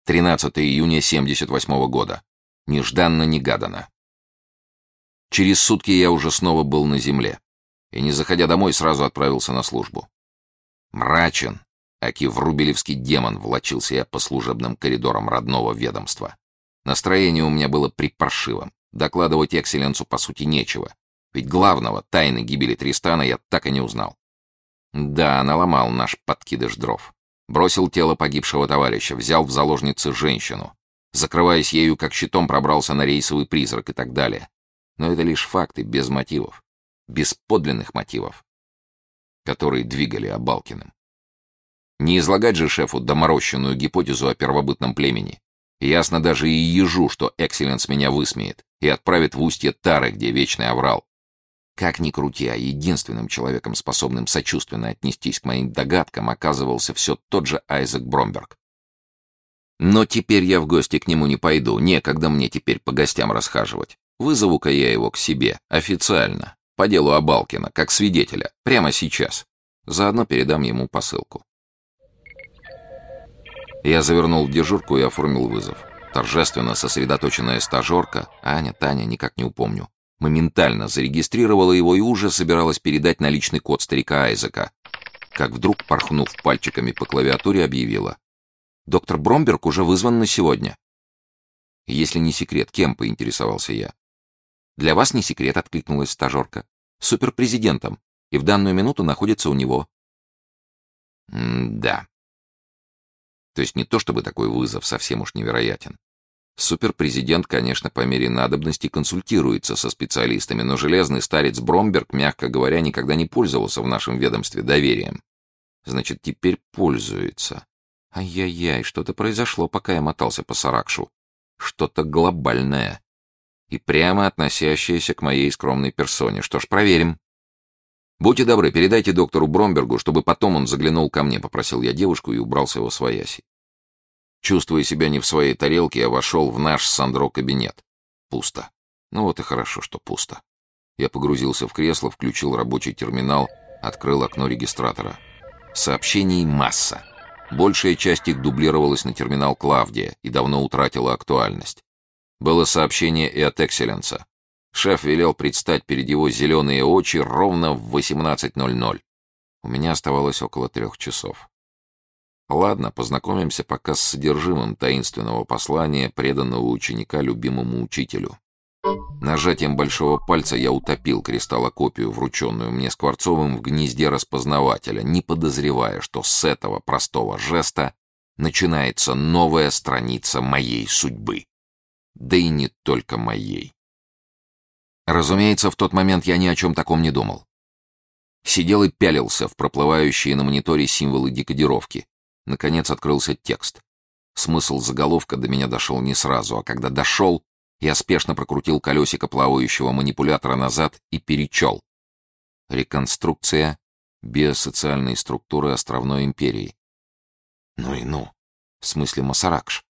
13 июня 78 года. Нежданно-негаданно. Через сутки я уже снова был на земле. И, не заходя домой, сразу отправился на службу. Мрачен, аки врубелевский демон, влачился я по служебным коридорам родного ведомства. Настроение у меня было припаршивым. Докладывать экселленсу по сути нечего. Ведь главного, тайны гибели Тристана, я так и не узнал. Да, наломал наш подкидыш дров. Бросил тело погибшего товарища, взял в заложницы женщину. Закрываясь ею как щитом, пробрался на рейсовый призрак и так далее. Но это лишь факты, без мотивов. Без подлинных мотивов, которые двигали Абалкиным. Не излагать же шефу доморощенную гипотезу о первобытном племени. Ясно даже и ежу, что экселленс меня высмеет и отправит в устье Тары, где вечный аврал. Как ни крути, а единственным человеком, способным сочувственно отнестись к моим догадкам, оказывался все тот же Айзек Бромберг. Но теперь я в гости к нему не пойду, некогда мне теперь по гостям расхаживать. Вызову-ка я его к себе, официально, по делу Абалкина, как свидетеля, прямо сейчас. Заодно передам ему посылку. Я завернул в дежурку и оформил вызов. Торжественно сосредоточенная стажерка, Аня, Таня, никак не упомню, моментально зарегистрировала его и уже собиралась передать наличный код старика Айзека, как вдруг, порхнув пальчиками по клавиатуре, объявила: «Доктор Бромберг уже вызван на сегодня». «Если не секрет, кем?» — поинтересовался я. «Для вас не секрет», — откликнулась стажерка. «Суперпрезидентом, и в данную минуту находится у него». Да. То есть не то чтобы такой вызов совсем уж невероятен. Суперпрезидент, конечно, по мере надобности консультируется со специалистами, но железный старец Бромберг, мягко говоря, никогда не пользовался в нашем ведомстве доверием. Значит, теперь пользуется. Ай-яй-яй, что-то произошло, пока я мотался по Саракшу. Что-то глобальное. И прямо относящееся к моей скромной персоне. Что ж, проверим. «Будьте добры, передайте доктору Бромбергу, чтобы потом он заглянул ко мне», — попросил я девушку и убрался восвояси. Чувствуя себя не в своей тарелке, я вошел в наш с Сандро кабинет. Пусто. Ну вот и хорошо, что пусто. Я погрузился в кресло, включил рабочий терминал, открыл окно регистратора. Сообщений масса. Большая часть их дублировалась на терминал Клавдия и давно утратила актуальность. Было сообщение и от экселленса. Шеф велел предстать перед его зеленые очи ровно в 18:00. У меня оставалось около 3 часов. Ладно, познакомимся пока с содержимым таинственного послания преданного ученика любимому учителю. Нажатием большого пальца я утопил кристаллокопию, врученную мне Скворцовым, в гнезде распознавателя, не подозревая, что с этого простого жеста начинается новая страница моей судьбы. Да и не только моей. Разумеется, в тот момент я ни о чем таком не думал. Сидел и пялился в проплывающие на мониторе символы декодировки. Наконец открылся текст. Смысл заголовка до меня дошел не сразу, а когда дошел, я спешно прокрутил колесико плавающего манипулятора назад и перечел. Реконструкция биосоциальной структуры островной империи. Ну и ну, в смысле Масаракш.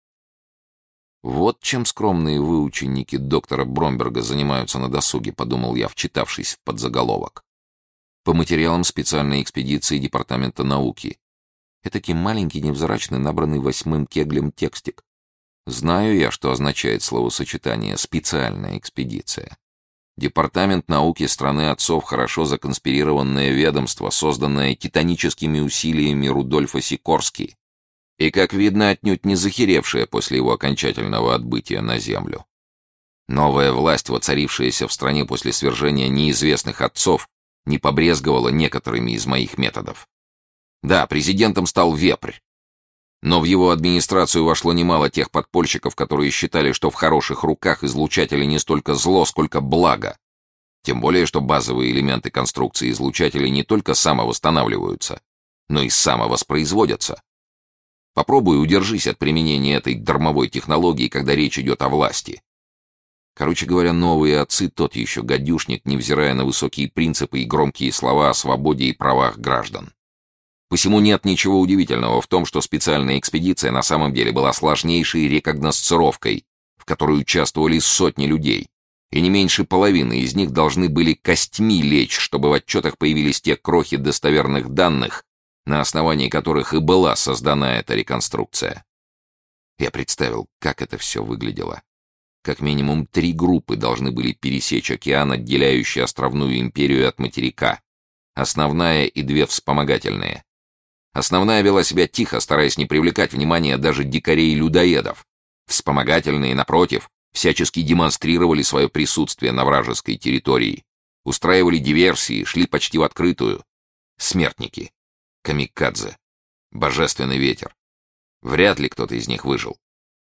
Вот чем скромные выученики доктора Бромберга занимаются на досуге, подумал я, вчитавшись в подзаголовок. По материалам специальной экспедиции Департамента науки. Этакий маленький, невзрачный, набранный 8-м кеглем текстик. Знаю я, что означает словосочетание «специальная экспедиция». Департамент науки страны отцов — хорошо законспирированное ведомство, созданное титаническими усилиями Рудольфа Сикорски. И, как видно, отнюдь не захеревшая после его окончательного отбытия на землю. Новая власть, воцарившаяся в стране после свержения неизвестных отцов, не побрезговала некоторыми из моих методов. Да, президентом стал Вепрь. Но в его администрацию вошло немало тех подпольщиков, которые считали, что в хороших руках излучатели не столько зло, сколько благо. Тем более, что базовые элементы конструкции излучателей не только самовосстанавливаются, но и самовоспроизводятся. Попробуй удержись от применения этой дармовой технологии, когда речь идет о власти. Короче говоря, новые отцы — тот еще гадюшник, невзирая на высокие принципы и громкие слова о свободе и правах граждан. Посему нет ничего удивительного в том, что специальная экспедиция на самом деле была сложнейшей рекогносцировкой, в которой участвовали сотни людей, и не меньше половины из них должны были костьми лечь, чтобы в отчетах появились те крохи достоверных данных, на основании которых и была создана эта реконструкция. Я представил, как это все выглядело. Как минимум 3 группы должны были пересечь океан, отделяющий островную империю от материка. Основная и 2 вспомогательные. Основная вела себя тихо, стараясь не привлекать внимания даже дикарей и людоедов. Вспомогательные, напротив, всячески демонстрировали свое присутствие на вражеской территории. Устраивали диверсии, шли почти в открытую. Смертники. Камикадзе. Божественный ветер. Вряд ли кто-то из них выжил.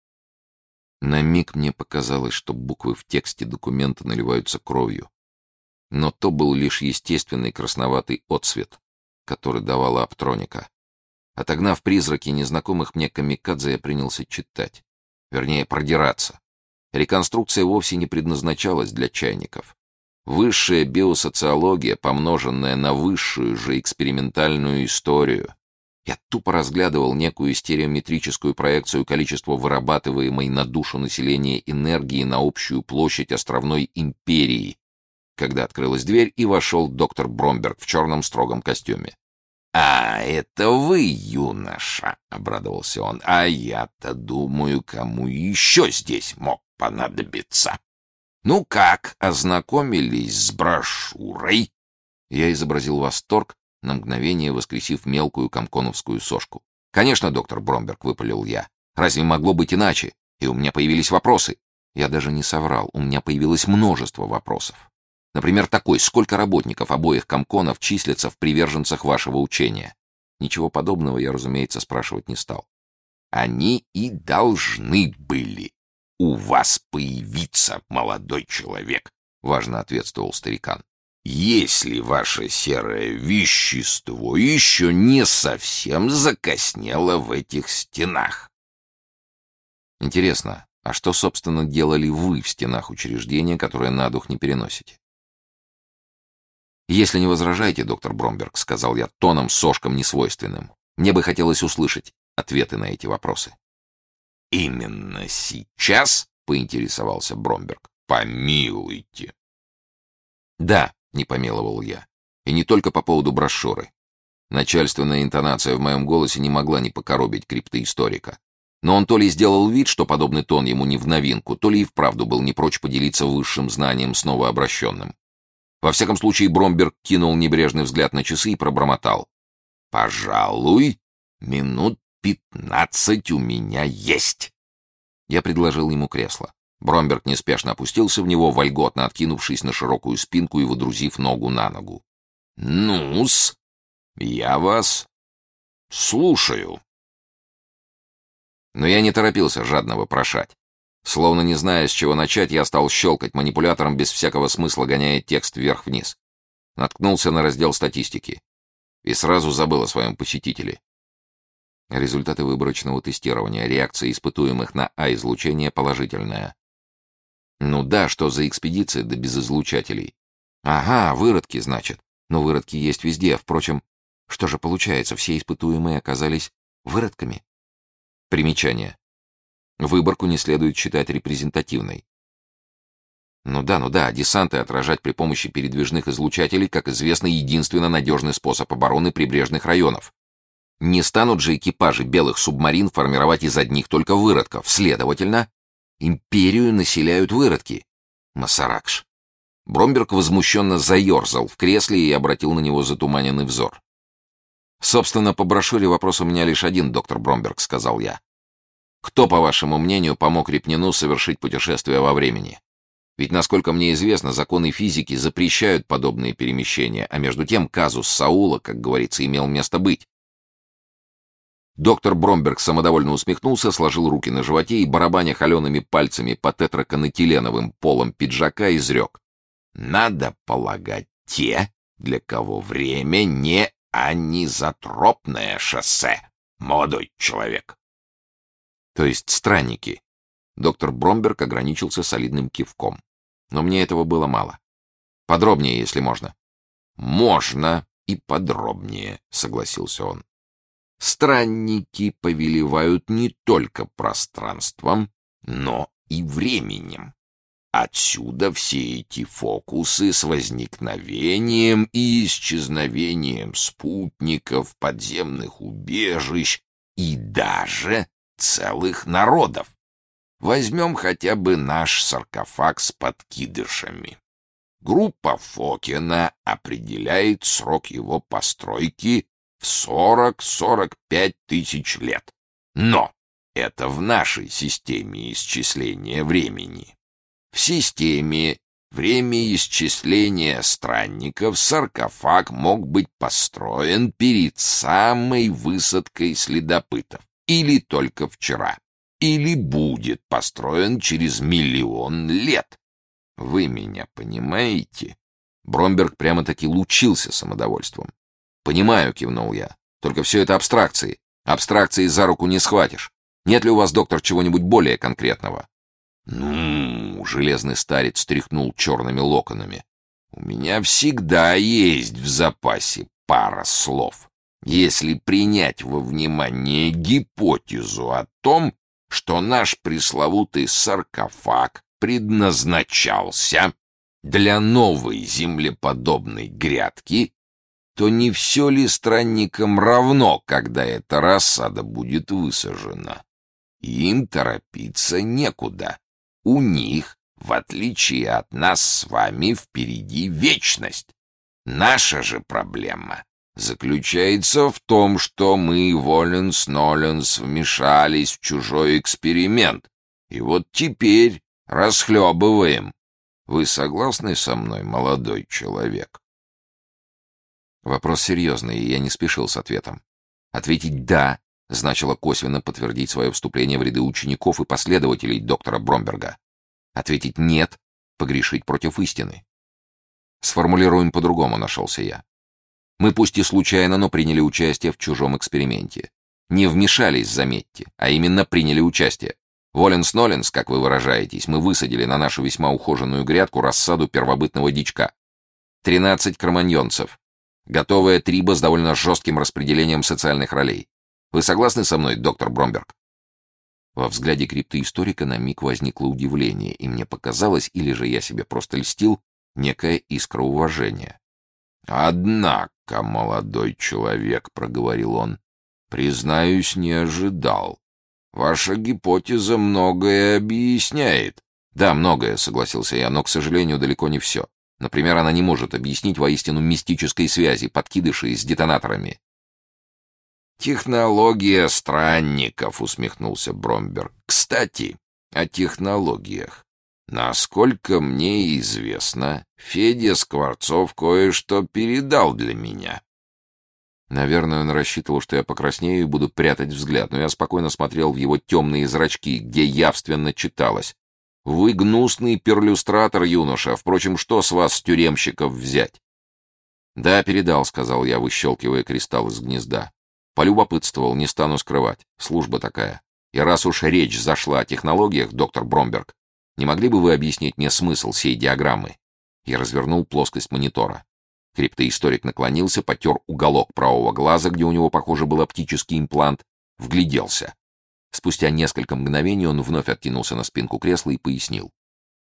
На миг мне показалось, что буквы в тексте документа наливаются кровью. Но то был лишь естественный красноватый отсвет, который давала оптроника. Отогнав призраки незнакомых мне камикадзе, я принялся читать. Вернее, продираться. Реконструкция вовсе не предназначалась для чайников. Высшая биосоциология, помноженная на высшую же экспериментальную историю. Я тупо разглядывал некую стереометрическую проекцию количества вырабатываемой на душу населения энергии на общую площадь островной империи, когда открылась дверь и вошел доктор Бромберг в черном строгом костюме. «А, это вы, юноша!» — обрадовался он. «А я-то думаю, кому еще здесь мог понадобиться. Ну как, ознакомились с брошюрой?» Я изобразил восторг, на мгновение воскресив мелкую комконовскую сошку. «Конечно, доктор Бромберг», — выпалил я. «Разве могло быть иначе? И у меня появились вопросы». Я даже не соврал, у меня появилось множество вопросов. Например, такой: сколько работников обоих комконов числятся в приверженцах вашего учения? Ничего подобного я, разумеется, спрашивать не стал. «Они и должны были у вас появиться, молодой человек», — важно ответствовал старикан. «Если ваше серое вещество еще не совсем закоснело в этих стенах». Интересно, а что, собственно, делали вы в стенах учреждения, которое на дух не переносите? «Если не возражаете, доктор Бромберг», — сказал я тоном сошкам несвойственным, «мне бы хотелось услышать ответы на эти вопросы». «Именно сейчас?» — поинтересовался Бромберг. «Помилуйте». «Да», — не помиловал я, и не только по поводу брошюры. Начальственная интонация в моем голосе не могла не покоробить криптоисторика. Но он то ли сделал вид, что подобный тон ему не в новинку, то ли и вправду был не прочь поделиться высшим знанием с новообращенным. Во всяком случае, Бромберг кинул небрежный взгляд на часы и пробормотал: «Пожалуй, минут 15 у меня есть». Я предложил ему кресло. Бромберг неспешно опустился в него, вольготно откинувшись на широкую спинку и водрузив ногу на ногу. «Ну-с, я вас слушаю». Но я не торопился жадно вопрошать. Словно не зная, с чего начать, я стал щелкать манипулятором без всякого смысла, гоняя текст вверх-вниз. Наткнулся на раздел статистики. И сразу забыл о своем посетителе. Результаты выборочного тестирования. Реакция испытуемых на А-излучение положительная. Ну да, что за экспедиция, да без излучателей. Ага, выродки, значит. Но выродки есть везде. Впрочем, что же получается, все испытуемые оказались выродками? Примечание. Выборку не следует считать репрезентативной. Ну да, десанты отражать при помощи передвижных излучателей, как известно, единственно надежный способ обороны прибрежных районов. Не станут же экипажи белых субмарин формировать из одних только выродков. Следовательно, империю населяют выродки. Масаракш. Бромберг возмущенно заерзал в кресле и обратил на него затуманенный взор. «Собственно, по брошюре вопрос у меня лишь один, доктор Бромберг», — сказал я. «Кто, по вашему мнению, помог Репнину совершить путешествие во времени? Ведь, насколько мне известно, законы физики запрещают подобные перемещения, а между тем казус Саула, как говорится, имел место быть». Доктор Бромберг самодовольно усмехнулся, сложил руки на животе и, барабаня холеными пальцами по тетраконэтиленовым полам пиджака, изрек: «Надо полагать, те, для кого время не анизотропное шоссе, молодой человек». То есть странники. Доктор Бромберг ограничился солидным кивком. Но мне этого было мало. Подробнее, если можно. «Можно и подробнее», — согласился он. «Странники повелевают не только пространством, но и временем. Отсюда все эти фокусы с возникновением и исчезновением спутников, подземных убежищ и даже целых народов. Возьмем хотя бы наш саркофаг с подкидышами. Группа Фокина определяет срок его постройки в 40-45 тысяч лет. Но это в нашей системе исчисления времени. В системе времяисчисления странников саркофаг мог быть построен перед самой высадкой следопытов, или только вчера, или будет построен через 1 000 000 лет. Вы меня понимаете? Бромберг прямо-таки лучился самодовольством. «Понимаю», — кивнул я. «Только все это абстракции. Абстракции за руку не схватишь. Нет ли у вас, доктор, чего-нибудь более конкретного?» «Ну, — железный старец тряхнул черными локонами, — у меня всегда есть в запасе пара слов. Если принять во внимание гипотезу о том, что наш пресловутый саркофаг предназначался для новой землеподобной грядки, то не все ли странникам равно, когда эта рассада будет высажена? Им торопиться некуда. У них, в отличие от нас с вами, впереди вечность. Наша же проблема заключается в том, что мы, воленс-ноленс, вмешались в чужой эксперимент, и вот теперь расхлебываем. Вы согласны со мной, молодой человек?» Вопрос серьезный, и я не спешил с ответом. Ответить «да» значило косвенно подтвердить свое вступление в ряды учеников и последователей доктора Бромберга. Ответить «нет» — погрешить против истины. Сформулируем по-другому, нашелся я. Мы пусть и случайно, но приняли участие в чужом эксперименте. Не вмешались, заметьте, а именно приняли участие. Воленс-ноленс, как вы выражаетесь, мы высадили на нашу весьма ухоженную грядку рассаду первобытного дичка. 13 кроманьонцев. Готовая триба с довольно жестким распределением социальных ролей. Вы согласны со мной, доктор Бромберг? Во взгляде криптоисторика на миг возникло удивление, и мне показалось, или же я себе просто льстил, некая искра уважения. «Однако, молодой человек, — проговорил он, — признаюсь, не ожидал. Ваша гипотеза многое объясняет». «Да, многое», — согласился я, — «но, к сожалению, далеко не все. Например, она не может объяснить воистину мистической связи подкидышей с детонаторами». «Технология странников», — усмехнулся Бромберг. «Кстати, о технологиях. Насколько мне известно, Федя Скворцов кое-что передал для меня». Наверное, он рассчитывал, что я покраснею и буду прятать взгляд, но я спокойно смотрел в его темные зрачки, где явственно читалось: «Вы гнусный перлюстратор, юноша. Впрочем, что с вас, тюремщиков, взять?» «Да, передал», — сказал я, выщелкивая кристалл из гнезда. «Полюбопытствовал, не стану скрывать. Служба такая. И раз уж речь зашла о технологиях, доктор Бромберг, не могли бы вы объяснить мне смысл сей диаграммы?» Я развернул плоскость монитора. Криптоисторик наклонился, потер уголок правого глаза, где у него, похоже, был оптический имплант, вгляделся. Спустя несколько мгновений он вновь откинулся на спинку кресла и пояснил.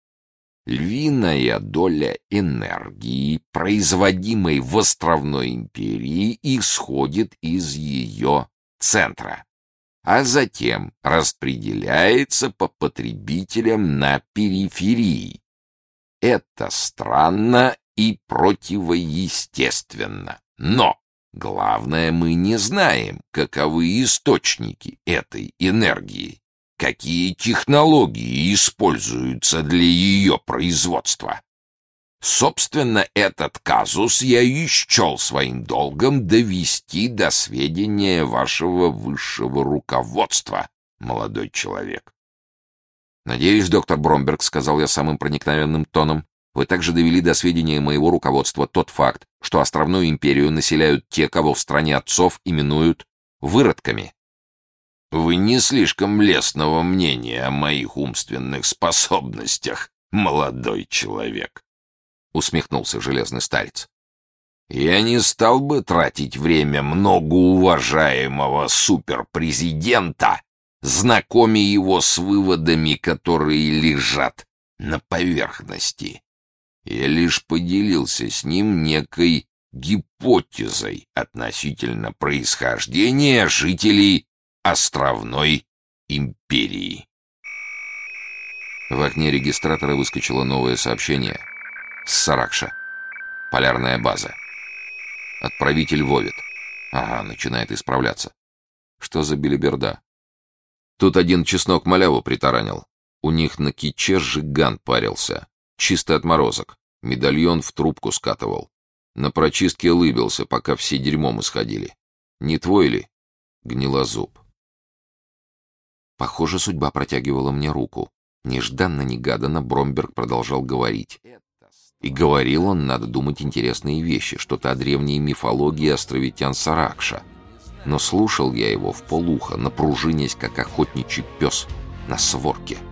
«Львиная доля энергии, производимой в островной империи, исходит из ее центра, а затем распределяется по потребителям на периферии. Это странно и противоестественно. Но главное, мы не знаем, каковы источники этой энергии, какие технологии используются для ее производства. Собственно, этот казус я и счел своим долгом довести до сведения вашего высшего руководства, молодой человек». «Надеюсь, доктор Бромберг, — сказал я самым проникновенным тоном, — вы также довели до сведения моего руководства тот факт, что островную империю населяют те, кого в стране отцов именуют выродками». «Вы не слишком лестного мнения о моих умственных способностях, молодой человек», — усмехнулся железный старец. «Я не стал бы тратить время многоуважаемого суперпрезидента, знакомя его с выводами, которые лежат на поверхности. Я лишь поделился с ним некой гипотезой относительно происхождения жителей островной империи. В окне регистратора выскочило новое сообщение. Саракша. Полярная база. Отправитель Вовит. Ага, начинает исправляться. Что за белиберда? Тут один чеснок маляву притаранил. У них на Киче жиган парился. Чистый отморозок. Медальон в трубку скатывал. На прочистке лыбился, пока все дерьмом исходили. Не твой ли? Гнилозуб. Похоже, судьба протягивала мне руку. Нежданно-негаданно Бромберг продолжал говорить. И говорил он, надо думать, интересные вещи, что-то о древней мифологии островитян Саракша. Но слушал я его вполуха, напружинясь, как охотничий пес на сворке.